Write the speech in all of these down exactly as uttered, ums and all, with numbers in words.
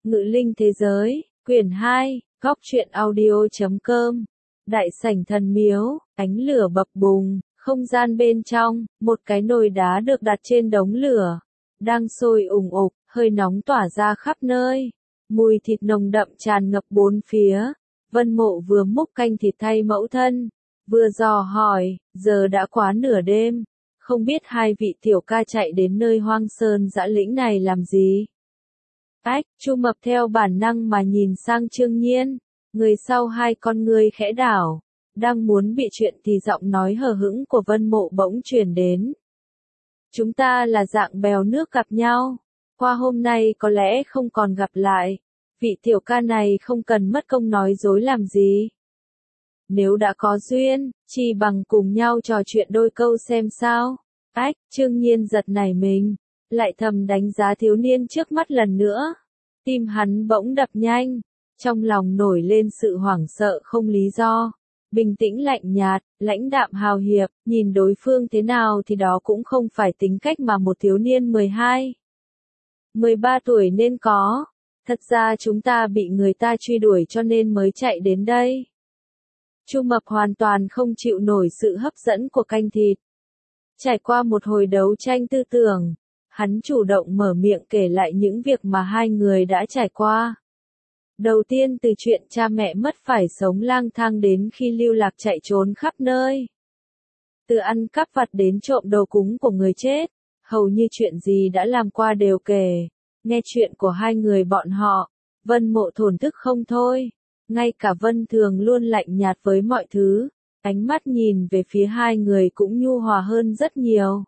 Ngự linh thế giới, quyển hai, góc truyện audio chấm com. Đại sảnh thần miếu, ánh lửa bập bùng, không gian bên trong, một cái nồi đá được đặt trên đống lửa, đang sôi ủng ục, hơi nóng tỏa ra khắp nơi. Mùi thịt nồng đậm tràn ngập bốn phía. Vân Mộ vừa múc canh thịt thay mẫu thân, vừa dò hỏi, giờ đã quá nửa đêm, không biết hai vị tiểu ca chạy đến nơi hoang sơn dã lĩnh này làm gì? Ách, Chu Mập theo bản năng mà nhìn sang Trương Nhiên, người sau hai con ngươi khẽ đảo, đang muốn bị chuyện thì giọng nói hờ hững của Vân Mộ bỗng truyền đến. Chúng ta là dạng bèo nước gặp nhau, qua hôm nay có lẽ không còn gặp lại, vị tiểu ca này không cần mất công nói dối làm gì. Nếu đã có duyên, chỉ bằng cùng nhau trò chuyện đôi câu xem sao. Ách, Trương Nhiên giật nảy mình, lại thầm đánh giá thiếu niên trước mắt lần nữa. Tim hắn bỗng đập nhanh, trong lòng nổi lên sự hoảng sợ không lý do. Bình tĩnh lạnh nhạt, lãnh đạm hào hiệp, nhìn đối phương thế nào thì đó cũng không phải tính cách mà một thiếu niên mười hai, mười ba tuổi nên có. Thật ra chúng ta bị người ta truy đuổi cho nên mới chạy đến đây. Chu Mập hoàn toàn không chịu nổi sự hấp dẫn của canh thịt. Trải qua một hồi đấu tranh tư tưởng, hắn chủ động mở miệng kể lại những việc mà hai người đã trải qua. Đầu tiên từ chuyện cha mẹ mất phải sống lang thang đến khi lưu lạc chạy trốn khắp nơi. Từ ăn cắp vặt đến trộm đồ cúng của người chết, hầu như chuyện gì đã làm qua đều kể. Nghe chuyện của hai người bọn họ, Vân Mộ thổn thức không thôi. Ngay cả Vân Thường luôn lạnh nhạt với mọi thứ, ánh mắt nhìn về phía hai người cũng nhu hòa hơn rất nhiều.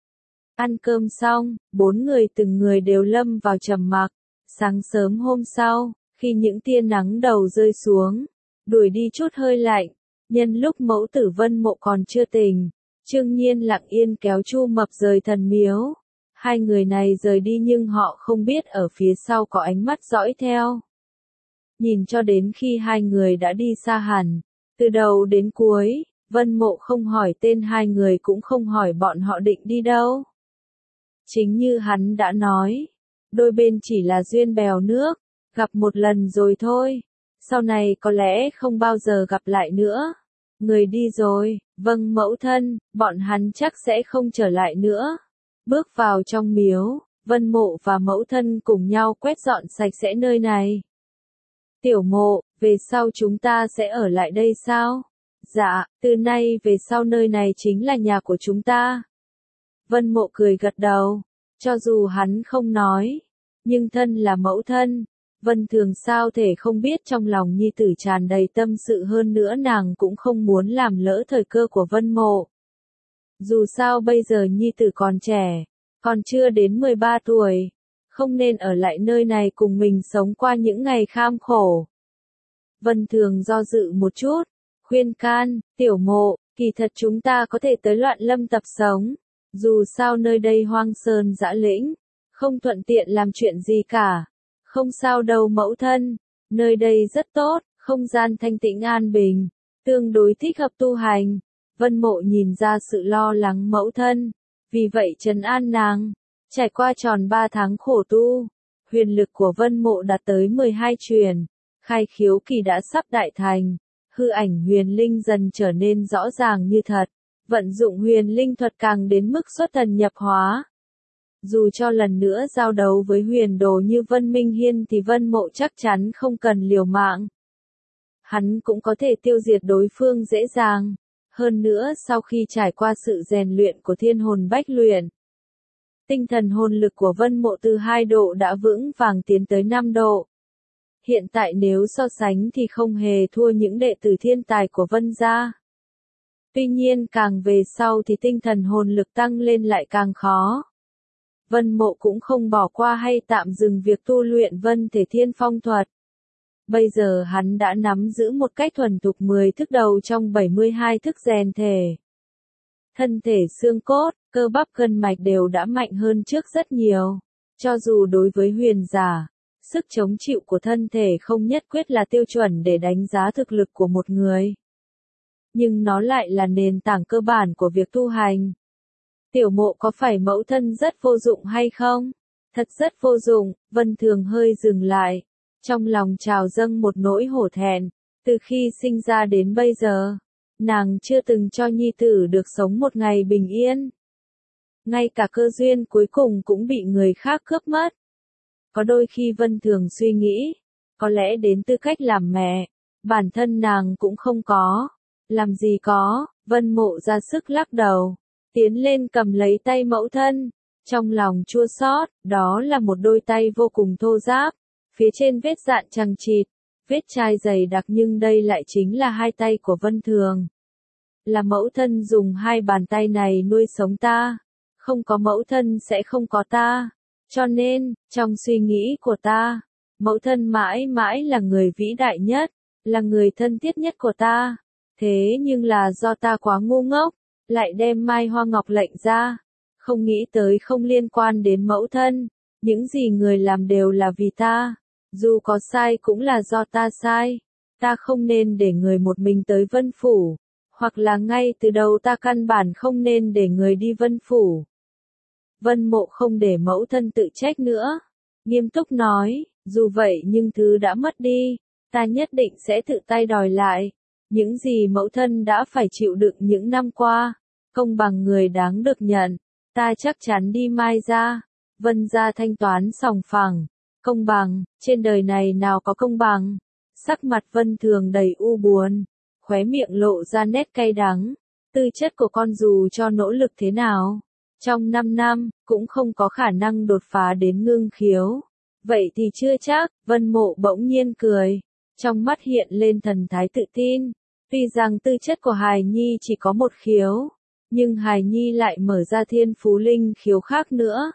Ăn cơm xong, bốn người từng người đều lâm vào trầm mặc. Sáng sớm hôm sau, khi những tia nắng đầu rơi xuống, đuổi đi chút hơi lạnh, nhân lúc mẫu tử Vân Mộ còn chưa tỉnh, Trương Nhiên lặng yên kéo Chu Mập rời thần miếu. Hai người này rời đi nhưng họ không biết ở phía sau có ánh mắt dõi theo. Nhìn cho đến khi hai người đã đi xa hẳn, từ đầu đến cuối, Vân Mộ không hỏi tên hai người cũng không hỏi bọn họ định đi đâu. Chính như hắn đã nói, đôi bên chỉ là duyên bèo nước, gặp một lần rồi thôi, sau này có lẽ không bao giờ gặp lại nữa. Người đi rồi, vâng mẫu thân, bọn hắn chắc sẽ không trở lại nữa. Bước vào trong miếu, Vân Mộ và mẫu thân cùng nhau quét dọn sạch sẽ nơi này. Tiểu Mộ, về sau chúng ta sẽ ở lại đây sao? Dạ, từ nay về sau nơi này chính là nhà của chúng ta. Vân Mộ cười gật đầu, cho dù hắn không nói, nhưng thân là mẫu thân, Vân Thường sao thể không biết trong lòng nhi tử tràn đầy tâm sự, hơn nữa nàng cũng không muốn làm lỡ thời cơ của Vân Mộ. Dù sao bây giờ nhi tử còn trẻ, còn chưa đến mười ba tuổi, không nên ở lại nơi này cùng mình sống qua những ngày kham khổ. Vân Thường do dự một chút, khuyên can, Tiểu Mộ, kỳ thật chúng ta có thể tới Loạn Lâm tập sống, dù sao nơi đây hoang sơn dã lĩnh, không thuận tiện làm chuyện gì cả. Không sao đâu mẫu thân, nơi đây rất tốt, không gian thanh tĩnh an bình, tương đối thích hợp tu hành. Vân Mộ nhìn ra sự lo lắng mẫu thân, vì vậy trấn an nàng. Trải qua tròn ba tháng khổ tu, huyền lực của Vân Mộ đạt tới mười hai truyền, khai khiếu kỳ đã sắp đại thành, hư ảnh huyền linh dần trở nên rõ ràng như thật, vận dụng huyền linh thuật càng đến mức xuất thần nhập hóa. Dù cho lần nữa giao đấu với huyền đồ như Vân Minh Hiên thì Vân Mộ chắc chắn không cần liều mạng. Hắn cũng có thể tiêu diệt đối phương dễ dàng. Hơn nữa sau khi trải qua sự rèn luyện của thiên hồn bách luyện, tinh thần hồn lực của Vân Mộ từ hai độ đã vững vàng tiến tới năm độ. Hiện tại nếu so sánh thì không hề thua những đệ tử thiên tài của Vân gia. Tuy nhiên càng về sau thì tinh thần hồn lực tăng lên lại càng khó. Vân Mộ cũng không bỏ qua hay tạm dừng việc tu luyện Vân Thể Thiên Phong thuật. Bây giờ hắn đã nắm giữ một cách thuần thục mười thức đầu trong bảy mươi hai thức rèn thể. Thân thể xương cốt, cơ bắp gân mạch đều đã mạnh hơn trước rất nhiều. Cho dù đối với huyền giả, sức chống chịu của thân thể không nhất quyết là tiêu chuẩn để đánh giá thực lực của một người. Nhưng nó lại là nền tảng cơ bản của việc tu hành. Tiểu Mộ có phải mẫu thân rất vô dụng hay không? Thật rất vô dụng, Vân Thường hơi dừng lại, Trong lòng trào dâng một nỗi hổ thẹn, từ khi sinh ra đến bây giờ, nàng chưa từng cho nhi tử được sống một ngày bình yên. Ngay cả cơ duyên cuối cùng cũng bị người khác cướp mất. Có đôi khi Vân thường suy nghĩ, có lẽ đến tư cách làm mẹ, bản thân nàng cũng không có. Làm gì có, Vân Mộ ra sức lắc đầu, tiến lên cầm lấy tay mẫu thân, trong lòng chua xót, đó là một đôi tay vô cùng thô ráp, phía trên vết dạn chằng chịt, vết chai dày đặc, nhưng đây lại chính là hai tay của Vân Thường. Là mẫu thân dùng hai bàn tay này nuôi sống ta, không có mẫu thân sẽ không có ta, cho nên, trong suy nghĩ của ta, mẫu thân mãi mãi là người vĩ đại nhất, là người thân thiết nhất của ta. Thế nhưng là do ta quá ngu ngốc, lại đem Mai Hoa Ngọc lệnh ra, không nghĩ tới không liên quan đến mẫu thân, những gì người làm đều là vì ta, dù có sai cũng là do ta sai, ta không nên để người một mình tới Vân Phủ, hoặc là ngay từ đầu ta căn bản không nên để người đi Vân Phủ. Vân Mộ không để mẫu thân tự trách nữa, nghiêm túc nói, dù vậy nhưng thứ đã mất đi, ta nhất định sẽ tự tay đòi lại. Những gì mẫu thân đã phải chịu đựng những năm qua, công bằng người đáng được nhận, ta chắc chắn đi Mai ra, Vân ra thanh toán sòng phẳng, công bằng, trên đời này nào có công bằng. Sắc mặt Vân Thường đầy u buồn, khóe miệng lộ ra nét cay đắng, tư chất của con dù cho nỗ lực thế nào, trong năm năm, cũng không có khả năng đột phá đến ngưng khiếu. Vậy thì chưa chắc, Vân Mộ bỗng nhiên cười, trong mắt hiện lên thần thái tự tin. Tuy rằng tư chất của Hài Nhi chỉ có một khiếu, nhưng Hài Nhi lại mở ra thiên phú linh khiếu khác nữa.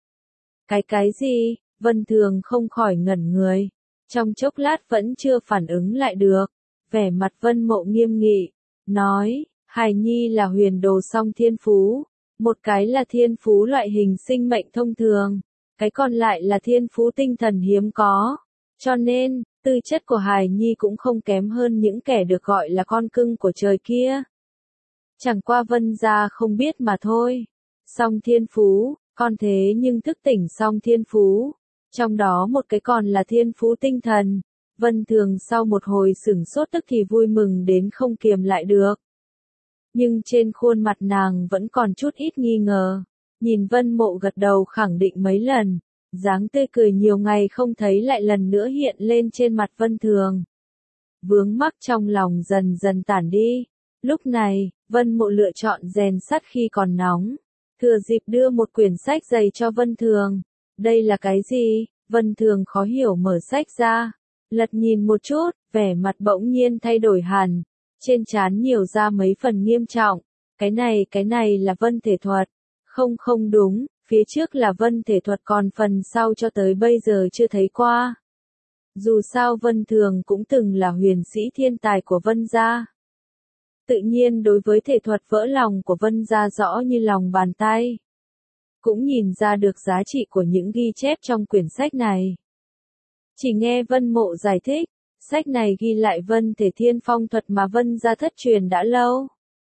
Cái cái gì? Vân Thường không khỏi ngẩn người, trong chốc lát vẫn chưa phản ứng lại được, vẻ mặt Vân Mộ nghiêm nghị, nói, Hài Nhi là huyền đồ song thiên phú, một cái là thiên phú loại hình sinh mệnh thông thường, cái còn lại là thiên phú tinh thần hiếm có, cho nên, tư chất của Hài Nhi cũng không kém hơn những kẻ được gọi là con cưng của trời kia. Chẳng qua Vân gia không biết mà thôi. Song thiên phú, con thế nhưng thức tỉnh song thiên phú. Trong đó một cái còn là thiên phú tinh thần. Vân Thường sau một hồi sửng sốt tức thì vui mừng đến không kiềm lại được. Nhưng trên khuôn mặt nàng vẫn còn chút ít nghi ngờ. Nhìn Vân Mộ gật đầu khẳng định mấy lần. Dáng tươi cười nhiều ngày không thấy lại lần nữa hiện lên trên mặt Vân Thường. Vướng mắc trong lòng dần dần tản đi. Lúc này, Vân Mộ lựa chọn rèn sắt khi còn nóng. Thừa dịp đưa một quyển sách dày cho Vân Thường. Đây là cái gì? Vân Thường khó hiểu mở sách ra. Lật nhìn một chút, vẻ mặt bỗng nhiên thay đổi hẳn. Trên trán nhiều ra mấy phần nghiêm trọng. Cái này, cái này là Vân thể thuật. Không không đúng. Phía trước là Vân thể thuật còn phần sau cho tới bây giờ chưa thấy qua. Dù sao Vân Thường cũng từng là huyền sĩ thiên tài của Vân gia. Tự nhiên đối với thể thuật vỡ lòng của Vân gia rõ như lòng bàn tay. Cũng nhìn ra được giá trị của những ghi chép trong quyển sách này. Chỉ nghe Vân Mộ giải thích, sách này ghi lại Vân thể thiên phong thuật mà Vân gia thất truyền đã lâu.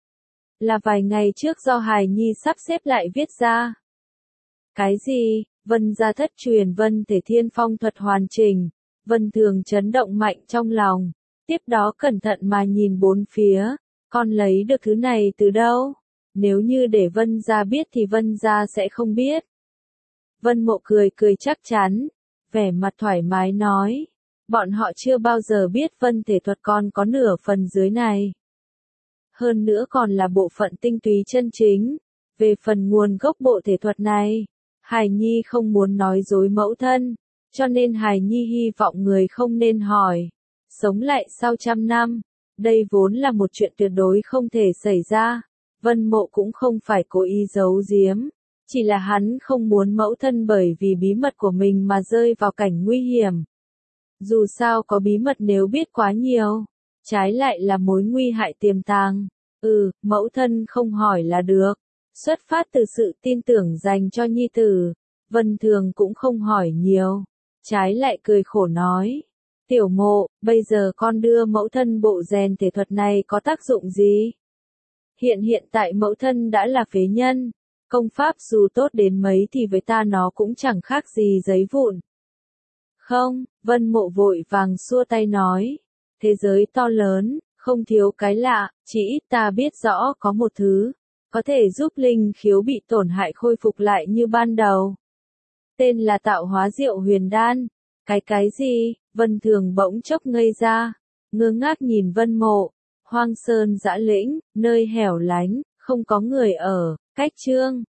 Là vài ngày trước do Hài Nhi sắp xếp lại viết ra. Cái gì? Vân gia thất truyền Vân thể thiên phong thuật hoàn chỉnh. Vân Thường chấn động mạnh trong lòng. Tiếp đó cẩn thận mà nhìn bốn phía. Con lấy được thứ này từ đâu? Nếu như để Vân gia biết thì Vân gia sẽ không biết. Vân Mộ cười cười chắc chắn. Vẻ mặt thoải mái nói. Bọn họ chưa bao giờ biết Vân thể thuật còn có nửa phần dưới này. Hơn nữa còn là bộ phận tinh túy chân chính. Về phần nguồn gốc bộ thể thuật này, Hài Nhi không muốn nói dối mẫu thân, cho nên Hài Nhi hy vọng người không nên hỏi. Sống lại sau trăm năm, đây vốn là một chuyện tuyệt đối không thể xảy ra. Vân Mộ cũng không phải cố ý giấu giếm, chỉ là hắn không muốn mẫu thân bởi vì bí mật của mình mà rơi vào cảnh nguy hiểm. Dù sao có bí mật nếu biết quá nhiều, trái lại là mối nguy hại tiềm tàng. Ừ, mẫu thân không hỏi là được. Xuất phát từ sự tin tưởng dành cho nhi tử, Vân Thường cũng không hỏi nhiều, trái lại cười khổ nói. Tiểu Mộ, bây giờ con đưa mẫu thân bộ rèn thể thuật này có tác dụng gì? Hiện hiện tại mẫu thân đã là phế nhân, công pháp dù tốt đến mấy thì với ta nó cũng chẳng khác gì giấy vụn. Không, Vân Mộ vội vàng xua tay nói. Thế giới to lớn, không thiếu cái lạ, chỉ ít ta biết rõ có một thứ, có thể giúp linh khiếu bị tổn hại khôi phục lại như ban đầu. Tên là tạo hóa diệu huyền đan. Cái cái gì? Vân Thường bỗng chốc ngây ra, ngơ ngác nhìn Vân Mộ. Hoang sơn dã lĩnh, nơi hẻo lánh, không có người ở, cách Trương